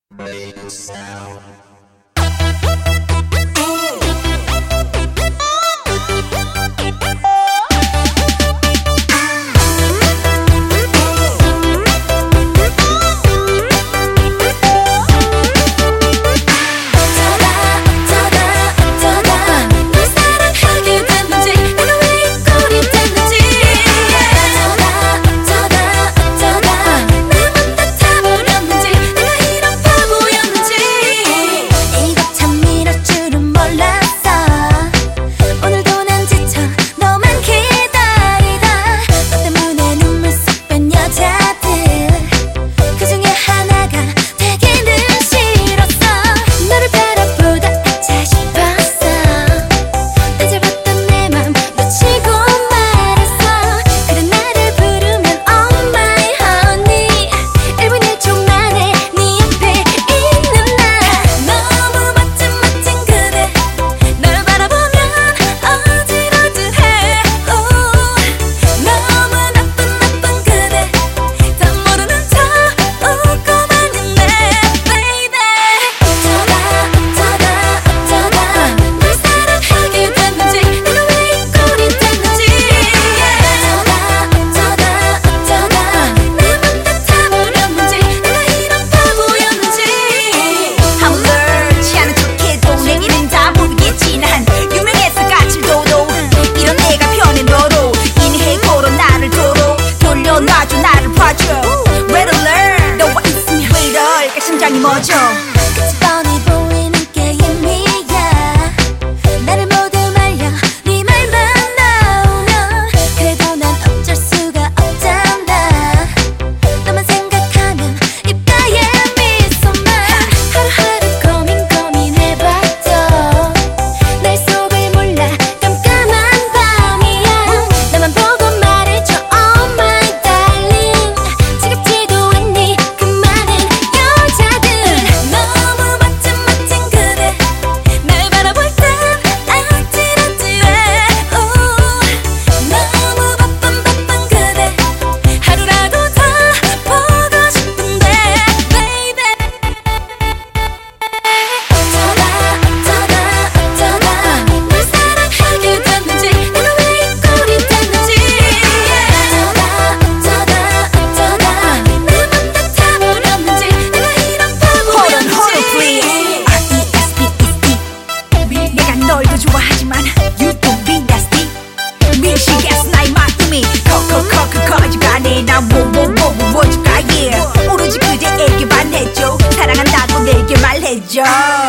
Radio sound. 심장이 멎어 끝이 뻔히 보이는 게임이야. 나를 모두 말려 네 말만 나오면 그래도 난 어쩔 수가 없잖아. 너만 생각하면 입가에 미소만. 하루하루 고민해봤죠. 날 속을 몰라 깜깜한 밤이야. 나만 보고 말해줘 Oh my darling. 지겹지도 않니 그 많은 너무 멋진 그대 날 바라볼 땐 아찔아찔해. 너무 바쁜 그대 하루라도 더 보고 싶은데 baby. 어쩌다 널 사랑하게 됐는지 내가 왜 이 꼴이 됐는지. 어쩌다 내 맘 다 타버렸는지 내가 이런 바보였는지. Hold on please R-E-S-P-E-C 내가 널 더 좋아하지만 You don't be nasty 미치겠어 나의 마음이 커지가네 난 뭐줄까 yeah 오로지 그대에게 반해줘 사랑한다고 내게 말해줘